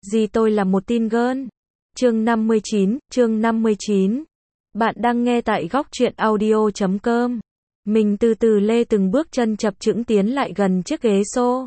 Gì tôi là một teen girl. Chương 59. Bạn đang nghe tại góc truyện audio.com. Mình từ từ lê từng bước chân chập chững tiến lại gần chiếc ghế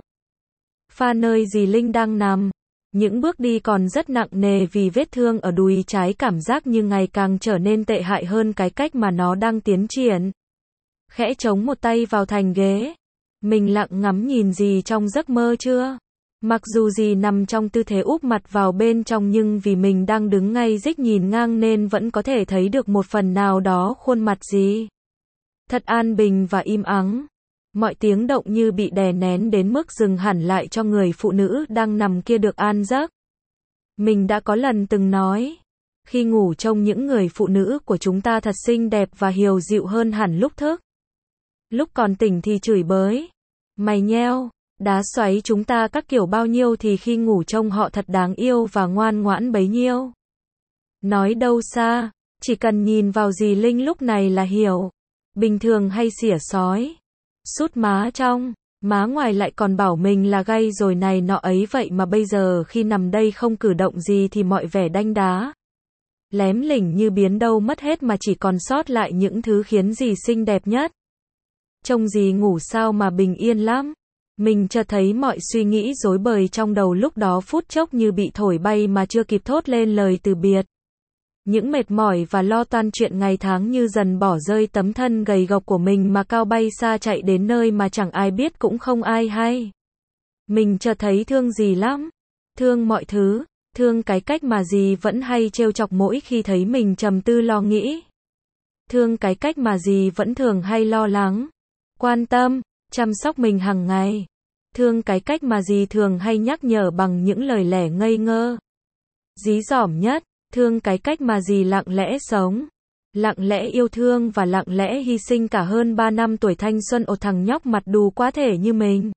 sofa nơi dì Linh đang nằm. Những bước đi còn rất nặng nề vì vết thương ở đùi trái, cảm giác như ngày càng trở nên tệ hại hơn cái cách mà nó đang tiến triển. Khẽ chống một tay vào thành ghế. Mình lặng ngắm nhìn dì trong giấc mơ chưa. Mặc dù dì nằm trong tư thế úp mặt vào bên trong, nhưng vì mình đang đứng ngay rích nhìn ngang nên vẫn có thể thấy được một phần nào đó khuôn mặt dì. Thật an bình và im ắng. Mọi tiếng động như bị đè nén đến mức dừng hẳn lại cho người phụ nữ đang nằm kia được an giấc. Mình đã có lần từng nói, khi ngủ trông những người phụ nữ của chúng ta thật xinh đẹp và hiền dịu hơn hẳn lúc thức. Lúc còn tỉnh thì chửi bới, mày nheo, đá xoáy chúng ta các kiểu bao nhiêu, thì khi ngủ trông họ thật đáng yêu và ngoan ngoãn bấy nhiêu. Nói đâu xa, chỉ cần nhìn vào dì Linh lúc này là hiểu. Bình thường hay xỉa xói, sút má trong, má ngoài lại còn bảo mình là gay rồi này nọ ấy, vậy mà bây giờ khi nằm đây không cử động gì thì mọi vẻ đanh đá, lém lỉnh như biến đâu mất hết, mà chỉ còn sót lại những thứ khiến dì xinh đẹp nhất. Trông dì ngủ sao mà bình yên lắm. Mình chợt thấy mọi suy nghĩ rối bời trong đầu lúc đó phút chốc như bị thổi bay mà chưa kịp thốt lên lời từ biệt. Những mệt mỏi và lo toan chuyện ngày tháng như dần bỏ rơi tấm thân gầy gộc của mình mà cao bay xa chạy đến nơi mà chẳng ai biết cũng không ai hay. Mình chợt thấy thương dì lắm. Thương mọi thứ, thương cái cách mà dì vẫn hay trêu chọc mỗi khi thấy mình trầm tư lo nghĩ. Thương cái cách mà dì vẫn thường hay lo lắng, quan tâm, chăm sóc mình hàng ngày. Thương cái cách mà dì thường hay nhắc nhở bằng những lời lẽ ngây ngơ. Dí dỏm nhất, thương cái cách mà dì lặng lẽ sống, lặng lẽ yêu thương và lặng lẽ hy sinh cả hơn 3 năm tuổi thanh xuân ở thằng nhóc mặt đù quá thể như mình.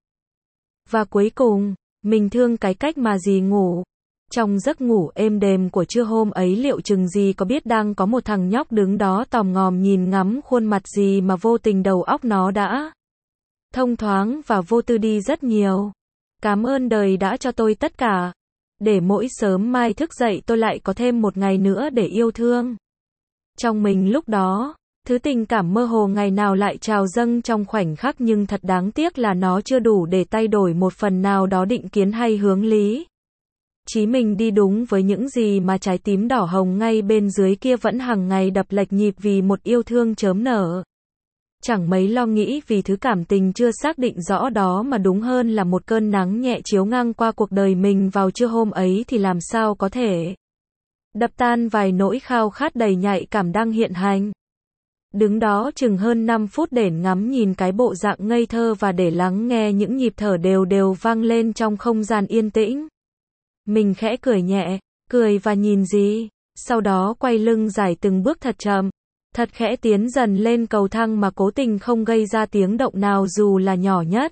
Và cuối cùng, mình thương cái cách mà dì ngủ. Trong giấc ngủ êm đềm của trưa hôm ấy, liệu chừng dì có biết đang có một thằng nhóc đứng đó tòm ngòm nhìn ngắm khuôn mặt dì mà vô tình đầu óc nó đã thông thoáng và vô tư đi rất nhiều. Cảm ơn đời đã cho tôi tất cả, để mỗi sớm mai thức dậy tôi lại có thêm một ngày nữa để yêu thương. Trong mình lúc đó, thứ tình cảm mơ hồ ngày nào lại trào dâng trong khoảnh khắc, nhưng thật đáng tiếc là nó chưa đủ để thay đổi một phần nào đó định kiến hay hướng lý. Chí mình đi đúng với những gì mà trái tim đỏ hồng ngay bên dưới kia vẫn hàng ngày đập lệch nhịp vì một yêu thương chớm nở. Chẳng mấy lo nghĩ vì thứ cảm tình chưa xác định rõ đó, mà đúng hơn là một cơn nắng nhẹ chiếu ngang qua cuộc đời mình vào trưa hôm ấy thì làm sao có thể đập tan vài nỗi khao khát đầy nhạy cảm đang hiện hành. Đứng đó chừng hơn 5 phút để ngắm nhìn cái bộ dạng ngây thơ và để lắng nghe những nhịp thở đều đều vang lên trong không gian yên tĩnh. Mình khẽ cười nhẹ, cười và nhìn dì, sau đó quay lưng dài từng bước thật chậm, thật khẽ tiến dần lên cầu thang mà cố tình không gây ra tiếng động nào dù là nhỏ nhất.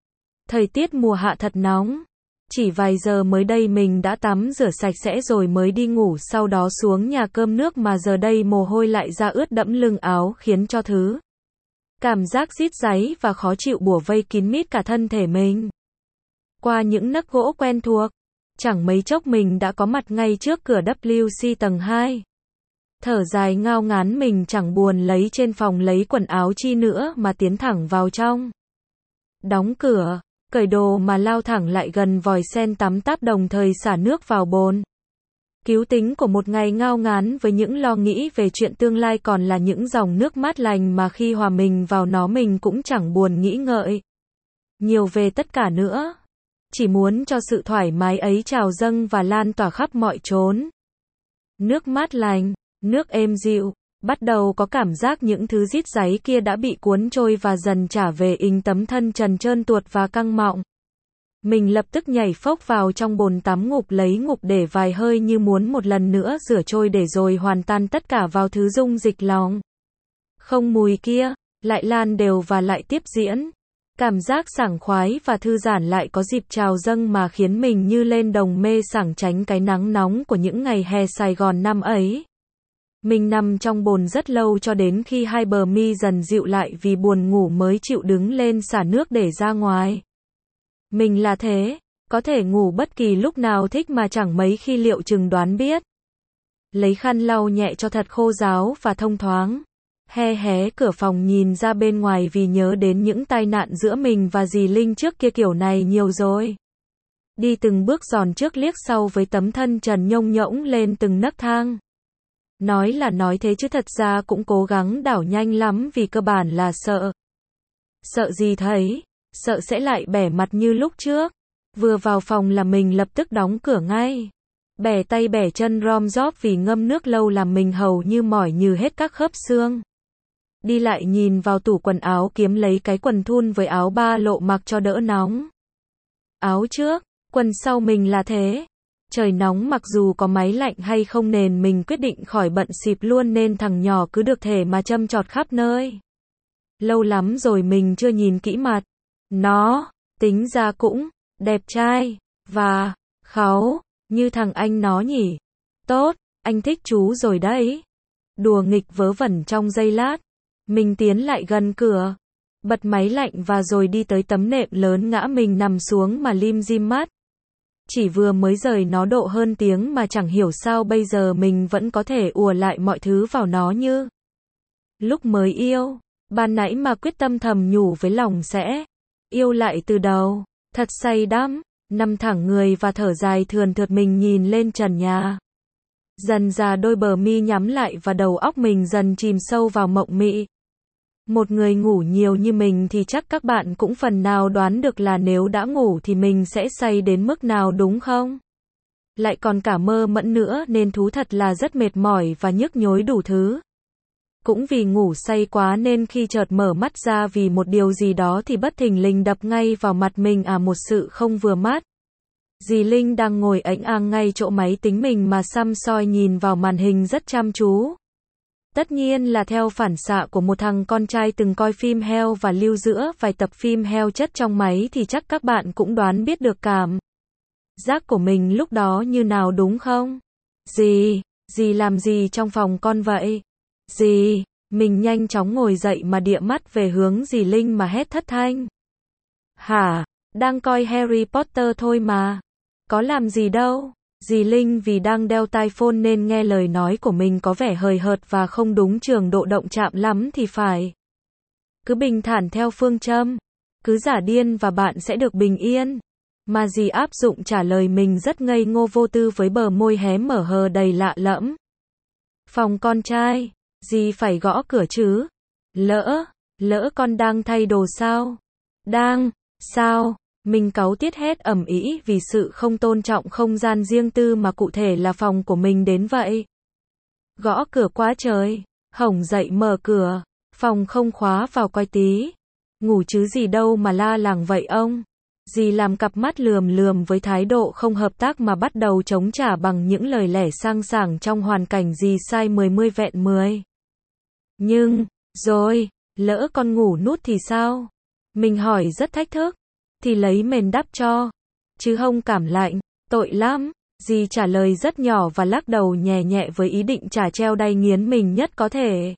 Thời tiết mùa hạ thật nóng. Chỉ vài giờ mới đây mình đã tắm rửa sạch sẽ rồi mới đi ngủ, sau đó xuống nhà cơm nước, mà giờ đây mồ hôi lại ra ướt đẫm lưng áo, khiến cho thứ cảm giác rít ráy và khó chịu bủa vây kín mít cả thân thể mình. Qua những nấc gỗ quen thuộc, chẳng mấy chốc mình đã có mặt ngay trước cửa WC tầng 2. Thở dài ngao ngán, mình chẳng buồn lấy trên phòng lấy quần áo chi nữa mà tiến thẳng vào trong. Đóng cửa, cởi đồ mà lao thẳng lại gần vòi sen tắm táp, đồng thời xả nước vào bồn. Cứu tính của một ngày ngao ngán với những lo nghĩ về chuyện tương lai còn là những dòng nước mát lành mà khi hòa mình vào nó mình cũng chẳng buồn nghĩ ngợi nhiều về tất cả nữa. Chỉ muốn cho sự thoải mái ấy trào dâng và lan tỏa khắp mọi chốn. Nước mát lành, nước êm dịu, bắt đầu có cảm giác những thứ rít ráy kia đã bị cuốn trôi và dần trả về ình tấm thân trần trơn tuột và căng mọng. Mình lập tức nhảy phốc vào trong bồn tắm ngụp lấy ngụp để vài hơi như muốn một lần nữa rửa trôi để rồi hoàn tan tất cả vào thứ dung dịch lòng không mùi kia, lại lan đều và lại tiếp diễn. Cảm giác sảng khoái và thư giãn lại có dịp trào dâng mà khiến mình như lên đồng mê sảng tránh cái nắng nóng của những ngày hè Sài Gòn năm ấy. Mình nằm trong bồn rất lâu cho đến khi hai bờ mi dần dịu lại vì buồn ngủ mới chịu đứng lên xả nước để ra ngoài. Mình là thế, Có thể ngủ bất kỳ lúc nào thích mà chẳng mấy khi liệu chừng đoán biết. Lấy khăn lau nhẹ cho thật khô ráo và thông thoáng. Hé cửa phòng nhìn ra bên ngoài vì nhớ đến những tai nạn giữa mình và dì Linh trước kia kiểu này nhiều rồi. Đi từng bước giòn trước liếc sau với tấm thân trần nhông nhỗng lên từng nấc thang. Nói là nói thế chứ thật ra cũng cố gắng đảo nhanh lắm vì cơ bản là sợ. Sợ gì thấy? Sợ sẽ lại bẻ mặt như lúc trước. Vừa vào phòng là mình lập tức đóng cửa ngay. Bẻ tay bẻ chân rom róp vì ngâm nước lâu làm mình hầu như mỏi nhừ hết các khớp xương. Đi lại nhìn vào tủ quần áo kiếm lấy cái quần thun với áo ba lộ mặc cho đỡ nóng. Áo trước, quần sau mình là thế. Trời nóng mặc dù có máy lạnh hay không nền mình quyết định khỏi bận xịp luôn nên thằng nhỏ cứ được thể mà châm chọt khắp nơi. Lâu lắm rồi mình chưa nhìn kỹ mặt. Nó, tính ra cũng đẹp trai và kháu như thằng anh nó nhỉ. Tốt, anh thích chú rồi đấy. Đùa nghịch vớ vẩn trong giây lát. Mình tiến lại gần cửa, bật máy lạnh và rồi đi tới tấm nệm lớn ngã mình nằm xuống mà lim dim mắt. Chỉ vừa mới rời nó độ hơn tiếng mà chẳng hiểu sao bây giờ mình vẫn có thể ùa lại mọi thứ vào nó như lúc mới yêu. Ban nãy mà quyết tâm thầm nhủ với lòng sẽ yêu lại từ đầu, thật say đắm, nằm thẳng người và thở dài thườn thượt mình nhìn lên trần nhà. Dần dà đôi bờ mi nhắm lại và đầu óc mình dần chìm sâu vào mộng mị. Một người ngủ nhiều như mình thì chắc các bạn cũng phần nào đoán được là nếu đã ngủ thì mình sẽ say đến mức nào đúng không? Lại còn cả mơ mẫn nữa nên thú thật là rất mệt mỏi và nhức nhối đủ thứ. Cũng vì ngủ say quá nên khi chợt mở mắt ra vì một điều gì đó thì bất thình lình đập ngay vào mặt mình một sự không vừa mắt. Dì Linh đang ngồi ẵnh ang ngay chỗ máy tính mình mà săm soi nhìn vào màn hình rất chăm chú. Tất nhiên là theo phản xạ của một thằng con trai từng coi phim heo và lưu giữa vài tập phim heo chất trong máy thì chắc các bạn cũng đoán biết được cảm giác của mình lúc đó như nào đúng không? Dì làm gì trong phòng con vậy? Dì, mình nhanh chóng ngồi dậy mà địa mắt về hướng dì Linh mà hét thất thanh. Hả, đang coi Harry Potter thôi mà. Có làm gì đâu. Dì Linh vì đang đeo tai phone nên nghe lời nói của mình có vẻ hời hợt và không đúng trường độ động chạm lắm thì phải. Cứ bình thản theo phương châm. Cứ giả điên và bạn sẽ được bình yên. Mà dì áp dụng trả lời mình rất ngây ngô vô tư với bờ môi hé mở hờ đầy lạ lẫm. Phòng con trai. Dì phải gõ cửa chứ. Lỡ con đang thay đồ sao? Sao? Mình cáu tiết hét ầm ĩ vì sự không tôn trọng không gian riêng tư mà cụ thể là phòng của mình đến vậy. Gõ cửa quá trời. Hổng dậy mở cửa. Phòng không khóa vào coi tí. Ngủ chứ gì đâu mà la làng vậy ông. Dì làm cặp mắt lườm với thái độ không hợp tác mà bắt đầu chống trả bằng những lời lẽ sang sảng trong hoàn cảnh dì sai 10 vẹn 10. Nhưng, rồi, lỡ con ngủ nút thì sao? Mình hỏi rất thách thức. Thì lấy mền đắp cho. Chứ không cảm lạnh. Tội lắm. Dì trả lời rất nhỏ và lắc đầu nhẹ nhẹ với ý định trả treo đay nghiến mình nhất có thể.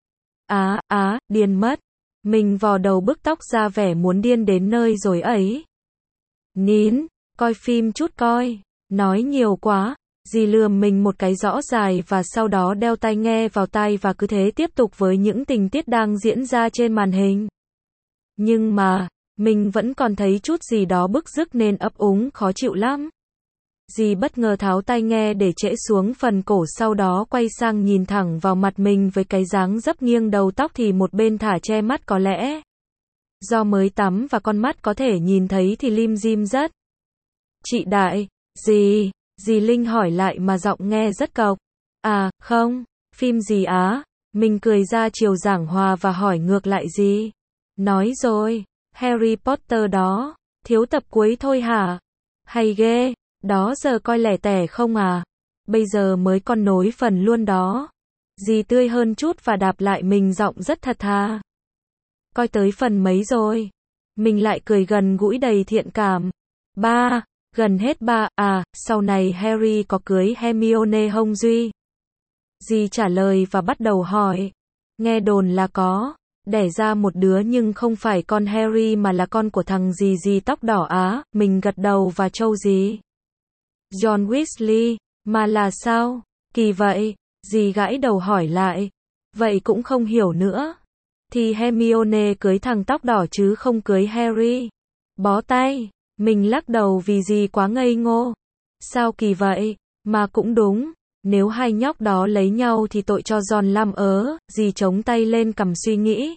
Điên mất. Mình vò đầu bức tóc ra vẻ muốn điên đến nơi rồi ấy. Nín, coi phim chút coi. Nói nhiều quá. Dì lườm mình một cái rõ dài và sau đó đeo tai nghe vào tai và cứ thế tiếp tục với những tình tiết đang diễn ra trên màn hình. Nhưng mà, mình vẫn còn thấy chút gì đó bức rứt nên ấp úng khó chịu lắm. Dì bất ngờ tháo tai nghe để trễ xuống phần cổ sau đó quay sang nhìn thẳng vào mặt mình với cái dáng dấp nghiêng đầu tóc thì một bên thả che mắt có lẽ. Do mới tắm và con mắt có thể nhìn thấy thì lim dim rất. Chị Đại, dì Linh hỏi lại mà giọng nghe rất cộc. Không, phim gì á? Mình cười ra chiều giảng hòa và hỏi ngược lại dì. Nói rồi, Harry Potter đó, thiếu tập cuối thôi hả? Hay ghê, đó giờ coi lẻ tẻ không à? Bây giờ mới con nối phần luôn đó. Dì tươi hơn chút và đáp lại mình giọng rất thật thà. Coi tới phần mấy rồi? Mình lại cười gần gũi đầy thiện cảm. Gần hết sau này Harry có cưới Hermione không Duy? Dì trả lời và bắt đầu hỏi. Nghe đồn là có. Đẻ ra một đứa nhưng không phải con Harry mà là con của thằng gì tóc đỏ á, mình gật đầu và trâu gì? John Weasley, mà là sao? Kỳ vậy, dì gãi đầu hỏi lại. Vậy cũng không hiểu nữa. Thì Hermione cưới thằng tóc đỏ chứ không cưới Harry. Bó tay, mình lắc đầu vì dì quá ngây ngô. Sao kỳ vậy? Mà cũng đúng, nếu hai nhóc đó lấy nhau thì tội cho John lắm dì chống tay lên cằm suy nghĩ.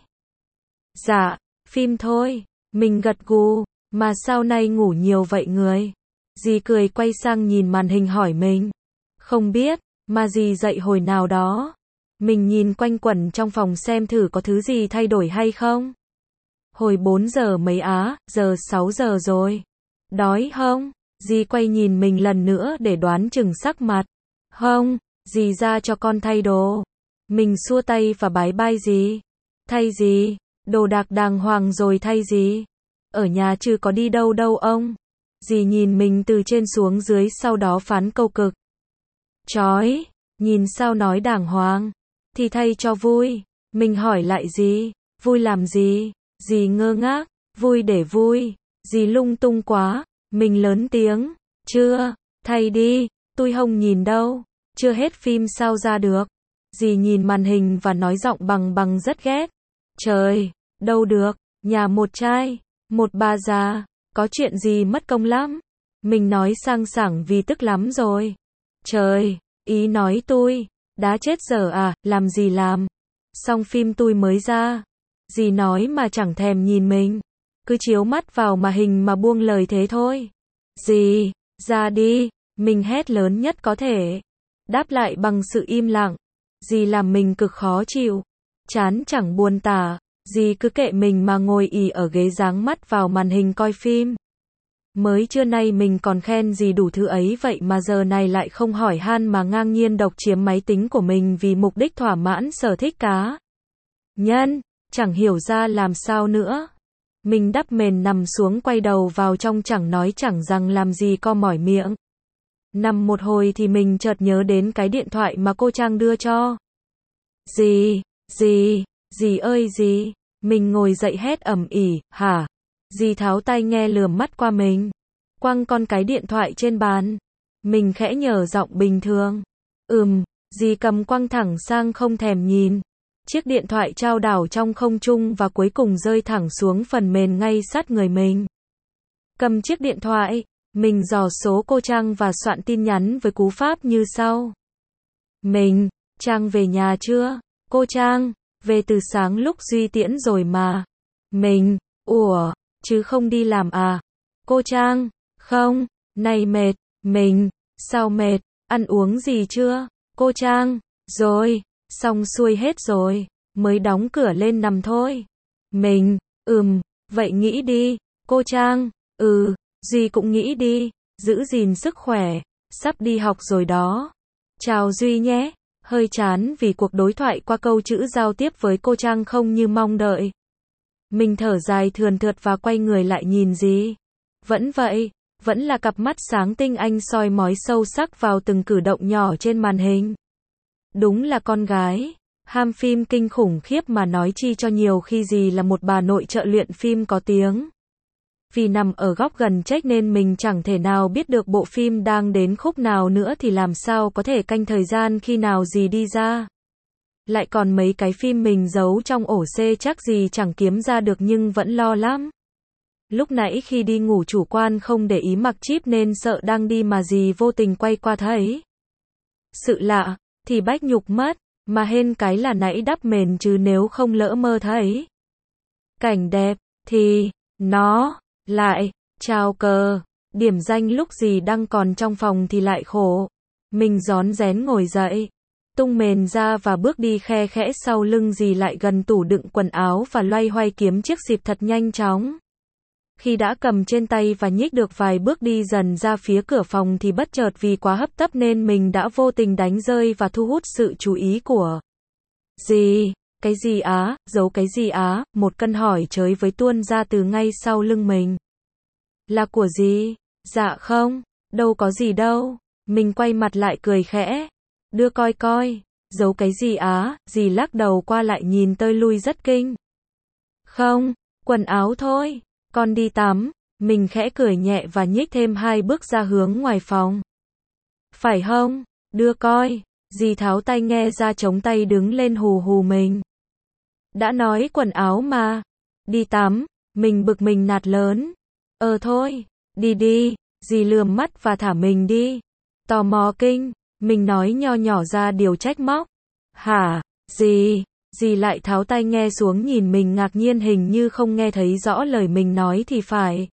Dạ, phim thôi, mình gật gù, mà sao nay ngủ nhiều vậy người? Dì cười quay sang nhìn màn hình hỏi mình. Không biết, mà dì dậy hồi nào đó. Mình nhìn quanh quẩn trong phòng xem thử có thứ gì thay đổi hay không. Hồi 4 giờ mấy á, giờ 6 giờ rồi. Đói không? Dì quay nhìn mình lần nữa để đoán chừng sắc mặt. Không, dì ra cho con thay đồ. Mình xua tay và bái bai dì. Thay gì? Đồ đạc đàng hoàng rồi thay gì? Ở nhà chứ có đi đâu đâu ông. Dì nhìn mình từ trên xuống dưới sau đó phán câu cực. Chói, nhìn sao nói đàng hoàng. Thì thay cho vui. Mình hỏi lại dì, vui làm gì? Dì ngơ ngác, vui để vui. Dì lung tung quá. Mình lớn tiếng, chưa, thay đi, tôi không nhìn đâu, chưa hết phim sao ra được. Dì nhìn màn hình và nói giọng bằng rất ghét. Trời, đâu được, nhà một trai, một bà già, có chuyện gì mất công lắm. Mình nói sang sảng vì tức lắm rồi. Trời, ý nói tôi, đã chết giờ à, làm gì làm. Xong phim tôi mới ra. Dì nói mà chẳng thèm nhìn mình. Cứ chiếu mắt vào màn hình mà buông lời thế thôi. Dì, ra đi, mình hét lớn nhất có thể. Đáp lại bằng sự im lặng. Dì làm mình cực khó chịu. Chán chẳng buồn tả. Dì cứ kệ mình mà ngồi ì ở ghế dáng mắt vào màn hình coi phim. Mới trưa nay mình còn khen dì đủ thứ ấy vậy mà giờ này lại không hỏi han mà ngang nhiên độc chiếm máy tính của mình vì mục đích thỏa mãn sở thích cá nhân. Chẳng hiểu ra làm sao nữa. Mình đắp mền nằm xuống quay đầu vào trong chẳng nói chẳng rằng làm gì co mỏi miệng. Nằm một hồi thì mình chợt nhớ đến cái điện thoại mà cô Trang đưa cho. Dì ơi dì. Mình ngồi dậy hét ầm ĩ, hả? Dì tháo tai nghe lườm mắt qua mình. Quăng con cái điện thoại trên bàn. Mình khẽ nhở giọng bình thường. Dì cầm quăng thẳng sang không thèm nhìn. Chiếc điện thoại chao đảo trong không trung và cuối cùng rơi thẳng xuống phần mềm ngay sát người mình. Cầm chiếc điện thoại, mình dò số cô Trang và soạn tin nhắn với cú pháp như sau. Mình, Trang về nhà chưa? Cô Trang, về từ sáng lúc Duy tiễn rồi mà. Mình, chứ không đi làm à? Cô Trang, không, này mệt. Mình, sao mệt, ăn uống gì chưa? Cô Trang, rồi. Xong xuôi hết rồi, mới đóng cửa lên nằm thôi. Mình, vậy nghĩ đi. Cô Trang, Duy cũng nghĩ đi, giữ gìn sức khỏe, sắp đi học rồi đó. Chào Duy nhé. Hơi chán vì cuộc đối thoại qua câu chữ giao tiếp với cô Trang không như mong đợi. Mình thở dài thườn thượt và quay người lại nhìn dì. Vẫn vậy, vẫn là cặp mắt sáng tinh anh soi mói sâu sắc vào từng cử động nhỏ trên màn hình. Đúng là con gái, ham phim kinh khủng khiếp mà nói chi cho nhiều khi dì là một bà nội trợ luyện phim có tiếng. Vì nằm ở góc gần trách nên mình chẳng thể nào biết được bộ phim đang đến khúc nào nữa thì làm sao có thể canh thời gian khi nào dì đi ra. Lại còn mấy cái phim mình giấu trong ổ C chắc dì chẳng kiếm ra được nhưng vẫn lo lắm. Lúc nãy khi đi ngủ chủ quan không để ý mặc chip nên sợ đang đi mà dì vô tình quay qua thấy. Sự lạ, thì bách nhục mất, mà hên cái là nãy đắp mền chứ nếu không lỡ mơ thấy. Cảnh đẹp, thì, nó, lại, chào cờ, điểm danh lúc dì đang còn trong phòng thì lại khổ. Mình rón rén ngồi dậy, tung mền ra và bước đi khe khẽ sau lưng dì lại gần tủ đựng quần áo và loay hoay kiếm chiếc xịp thật nhanh chóng. Khi đã cầm trên tay và nhích được vài bước đi dần ra phía cửa phòng thì bất chợt vì quá hấp tấp nên mình đã vô tình đánh rơi và thu hút sự chú ý của dì. Cái gì á, giấu cái gì á, một câu hỏi chới với tuôn ra từ ngay sau lưng mình. Là của dì? Dạ không, đâu có gì đâu. Mình quay mặt lại cười khẽ. Đưa coi coi, giấu cái gì á, dì lắc đầu qua lại nhìn tơi lui rất kinh. Không, quần áo thôi, con đi tắm. Mình khẽ cười nhẹ và nhích thêm 2 bước ra hướng ngoài phòng. Phải không? Đưa coi. Dì tháo tai nghe ra chống tay đứng lên hù hù mình. Đã nói quần áo mà. Đi tắm. Mình bực mình nạt lớn. Thôi, đi đi. Dì lườm mắt và thả mình đi. Tò mò kinh. Mình nói nho nhỏ ra điều trách móc. Hả? Dì? Dì lại tháo tai nghe xuống nhìn mình ngạc nhiên hình như không nghe thấy rõ lời mình nói thì phải.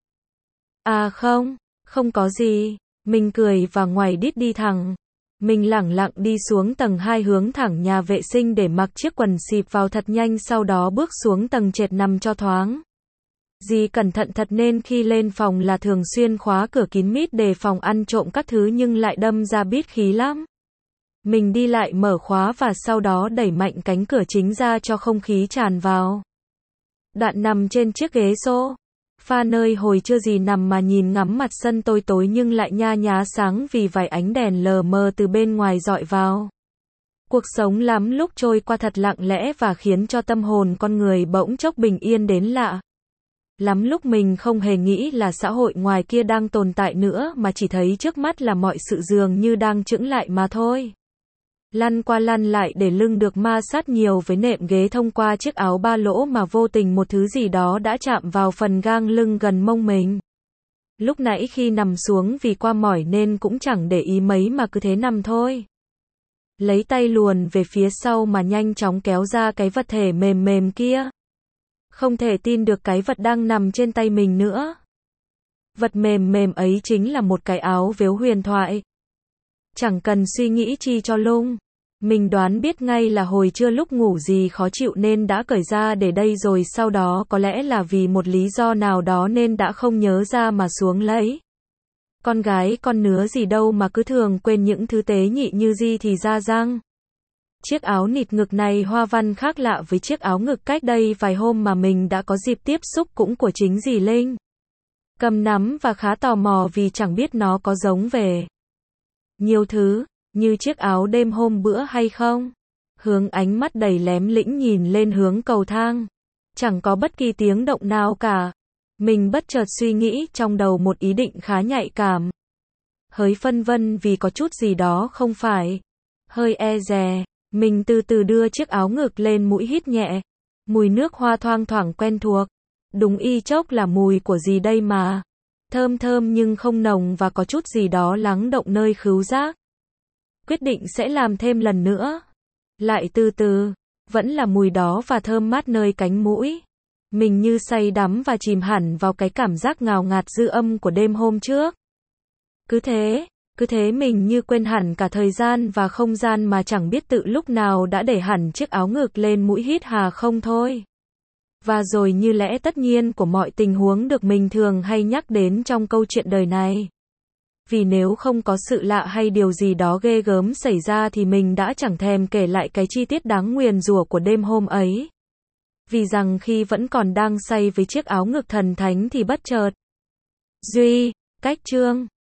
À không, không có gì. Mình cười và ngoài đít đi thẳng. Mình lẳng lặng đi xuống tầng 2 hướng thẳng nhà vệ sinh để mặc chiếc quần xịp vào thật nhanh, sau đó bước xuống tầng trệt nằm cho thoáng. Dì cẩn thận thật nên khi lên phòng là thường xuyên khóa cửa kín mít đề phòng ăn trộm các thứ nhưng lại đâm ra bít khí lắm. Mình đi lại mở khóa và sau đó đẩy mạnh cánh cửa chính ra cho không khí tràn vào. Đoạn nằm trên chiếc ghế sofa nơi hồi trưa dì nằm mà nhìn ngắm mặt sân tối tối nhưng lại nha nhá sáng vì vài ánh đèn lờ mờ từ bên ngoài dọi vào. Cuộc sống lắm lúc trôi qua thật lặng lẽ và khiến cho tâm hồn con người bỗng chốc bình yên đến lạ. Lắm lúc mình không hề nghĩ là xã hội ngoài kia đang tồn tại nữa mà chỉ thấy trước mắt là mọi sự dường như đang chững lại mà thôi. Lăn qua lăn lại để lưng được ma sát nhiều với nệm ghế thông qua chiếc áo ba lỗ mà vô tình một thứ gì đó đã chạm vào phần gang lưng gần mông mình. Lúc nãy khi nằm xuống vì qua mỏi nên cũng chẳng để ý mấy mà cứ thế nằm thôi. Lấy tay luồn về phía sau mà nhanh chóng kéo ra cái vật thể mềm mềm kia. Không thể tin được cái vật đang nằm trên tay mình nữa. Vật mềm mềm ấy chính là một cái áo vếu huyền thoại. Chẳng cần suy nghĩ chi cho lung. Mình đoán biết ngay là hồi trưa lúc ngủ dì khó chịu nên đã cởi ra để đây rồi sau đó có lẽ là vì một lý do nào đó nên đã không nhớ ra mà xuống lấy. Con gái con nứa gì đâu mà cứ thường quên những thứ tế nhị như gì thì ra răng. Chiếc áo nịt ngực này hoa văn khác lạ với chiếc áo ngực cách đây vài hôm mà mình đã có dịp tiếp xúc cũng của chính dì Linh. Cầm nắm và khá tò mò vì chẳng biết nó có giống về nhiều thứ, như chiếc áo đêm hôm bữa hay không. Hướng ánh mắt đầy lém lĩnh nhìn lên hướng cầu thang. Chẳng có bất kỳ tiếng động nào cả. Mình bất chợt suy nghĩ trong đầu một ý định khá nhạy cảm. Hơi phân vân vì có chút gì đó không phải. Hơi e dè. Mình từ từ đưa chiếc áo ngực lên mũi hít nhẹ. Mùi nước hoa thoang thoảng quen thuộc. Đúng y chốc là mùi của gì đây mà. Thơm thơm nhưng không nồng và có chút gì đó lắng động nơi khứu giác. Quyết định sẽ làm thêm lần nữa. Lại từ từ. Vẫn là mùi đó và thơm mát nơi cánh mũi. Mình như say đắm và chìm hẳn vào cái cảm giác ngào ngạt dư âm của đêm hôm trước. Cứ thế mình như quên hẳn cả thời gian và không gian mà chẳng biết tự lúc nào đã để hẳn chiếc áo ngực lên mũi hít hà không thôi. Và rồi như lẽ tất nhiên của mọi tình huống được mình thường hay nhắc đến trong câu chuyện đời này. Vì nếu không có sự lạ hay điều gì đó ghê gớm xảy ra thì mình đã chẳng thèm kể lại cái chi tiết đáng nguyền rủa của đêm hôm ấy. Vì rằng khi vẫn còn đang say với chiếc áo ngực thần thánh thì bất chợt. Cách chương